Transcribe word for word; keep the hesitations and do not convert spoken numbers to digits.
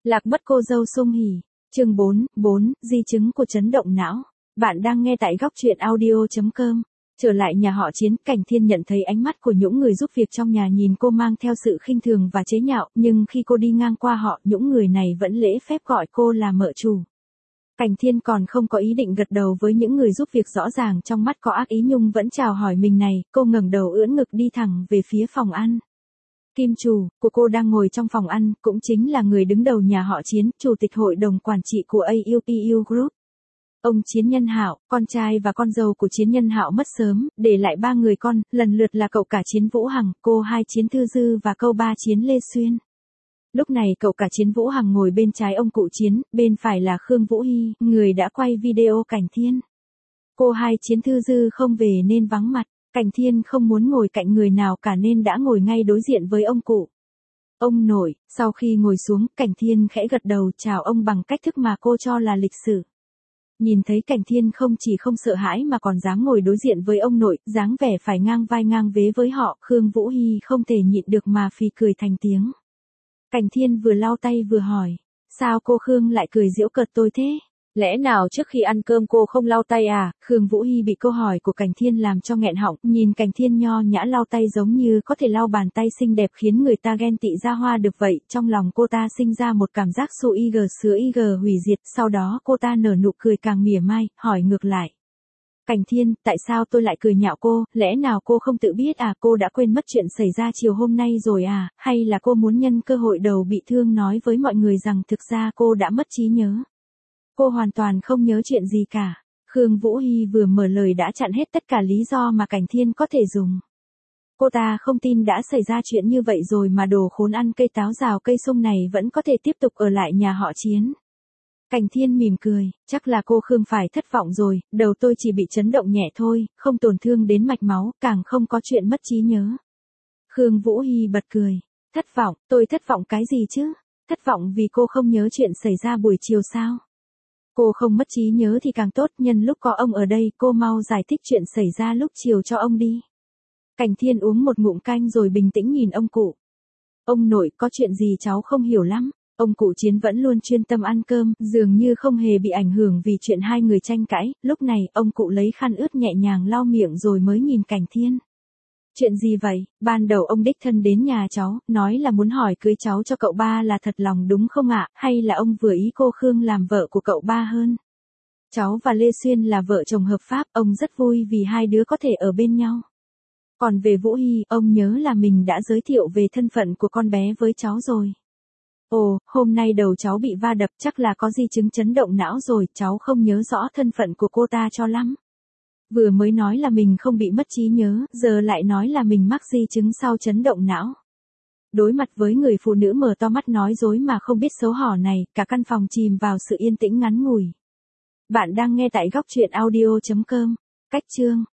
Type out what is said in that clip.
Lạc mất cô dâu Sung Hỉ. Chương bốn, bốn, di chứng của chấn động não. Bạn đang nghe tại góc truyện audio chấm com. Trở lại nhà họ Chiến, Cảnh Thiên nhận thấy ánh mắt của những người giúp việc trong nhà nhìn cô mang theo sự khinh thường và chế nhạo, nhưng khi cô đi ngang qua họ, những người này vẫn lễ phép gọi cô là mợ chủ. Cảnh Thiên còn không có ý định gật đầu với những người giúp việc rõ ràng trong mắt có ác ý nhưng vẫn chào hỏi mình này, cô ngẩng đầu ưỡn ngực đi thẳng về phía phòng ăn. Kim chủ của cô đang ngồi trong phòng ăn, cũng chính là người đứng đầu nhà họ Chiến, chủ tịch hội đồng quản trị của a u pê u Group. Ông Chiến Nhân Hạo, con trai và con dâu của Chiến Nhân Hạo mất sớm, để lại ba người con, lần lượt là cậu cả Chiến Vũ Hằng, cô hai Chiến Thư Dư và cậu ba Chiến Lê Xuyên. Lúc này cậu cả Chiến Vũ Hằng ngồi bên trái ông cụ Chiến, bên phải là Khương Vũ Hy, người đã quay video Cảnh Thiên. Cô hai Chiến Thư Dư không về nên vắng mặt. Cảnh Thiên không muốn ngồi cạnh người nào cả nên đã ngồi ngay đối diện với ông cụ. Ông nội, sau khi ngồi xuống, Cảnh Thiên khẽ gật đầu chào ông bằng cách thức mà cô cho là lịch sự. Nhìn thấy Cảnh Thiên không chỉ không sợ hãi mà còn dám ngồi đối diện với ông nội, dáng vẻ phải ngang vai ngang vế với họ, Khương Vũ Hy không thể nhịn được mà phì cười thành tiếng. Cảnh Thiên vừa lau tay vừa hỏi, sao cô Khương lại cười giễu cợt tôi thế? Lẽ nào trước khi ăn cơm cô không lau tay à? Khương Vũ Hy bị câu hỏi của Cảnh Thiên làm cho nghẹn họng, nhìn Cảnh Thiên nho nhã lau tay giống như có thể lau bàn tay xinh đẹp khiến người ta ghen tị ra hoa được vậy, trong lòng cô ta sinh ra một cảm giác su ig sứa ig hủy diệt, sau đó cô ta nở nụ cười càng mỉa mai, hỏi ngược lại. Cảnh Thiên, tại sao tôi lại cười nhạo cô, lẽ nào cô không tự biết à, cô đã quên mất chuyện xảy ra chiều hôm nay rồi à, hay là cô muốn nhân cơ hội đầu bị thương nói với mọi người rằng thực ra cô đã mất trí nhớ? Cô hoàn toàn không nhớ chuyện gì cả. Khương Vũ Hy vừa mở lời đã chặn hết tất cả lý do mà Cảnh Thiên có thể dùng. Cô ta không tin đã xảy ra chuyện như vậy rồi mà đồ khốn ăn cây táo rào cây sung này vẫn có thể tiếp tục ở lại nhà họ Chiến. Cảnh Thiên mỉm cười, chắc là cô Khương phải thất vọng rồi, đầu tôi chỉ bị chấn động nhẹ thôi, không tổn thương đến mạch máu, càng không có chuyện mất trí nhớ. Khương Vũ Hy bật cười, thất vọng, tôi thất vọng cái gì chứ? Thất vọng vì cô không nhớ chuyện xảy ra buổi chiều sao? Cô không mất trí nhớ thì càng tốt, nhân lúc có ông ở đây, cô mau giải thích chuyện xảy ra lúc chiều cho ông đi. Cảnh Thiên uống một ngụm canh rồi bình tĩnh nhìn ông cụ. Ông nội, có chuyện gì cháu không hiểu lắm. Ông cụ Chiến vẫn luôn chuyên tâm ăn cơm, dường như không hề bị ảnh hưởng vì chuyện hai người tranh cãi. Lúc này, ông cụ lấy khăn ướt nhẹ nhàng lau miệng rồi mới nhìn Cảnh Thiên. Chuyện gì vậy? Ban đầu ông đích thân đến nhà cháu, nói là muốn hỏi cưới cháu cho cậu ba là thật lòng đúng không ạ, hay là ông vừa ý cô Khương làm vợ của cậu ba hơn? Cháu và Lê Xuyên là vợ chồng hợp pháp, ông rất vui vì hai đứa có thể ở bên nhau. Còn về Vũ Hy, ông nhớ là mình đã giới thiệu về thân phận của con bé với cháu rồi. Ồ, hôm nay đầu cháu bị va đập chắc là có di chứng chấn động não rồi, cháu không nhớ rõ thân phận của cô ta cho lắm. Vừa mới nói là mình không bị mất trí nhớ, giờ lại nói là mình mắc di chứng sau chấn động não. Đối mặt với người phụ nữ mở to mắt nói dối mà không biết xấu hổ này, cả căn phòng chìm vào sự yên tĩnh ngắn ngủi. Bạn đang nghe tại góc truyện audio chấm com. Cách chương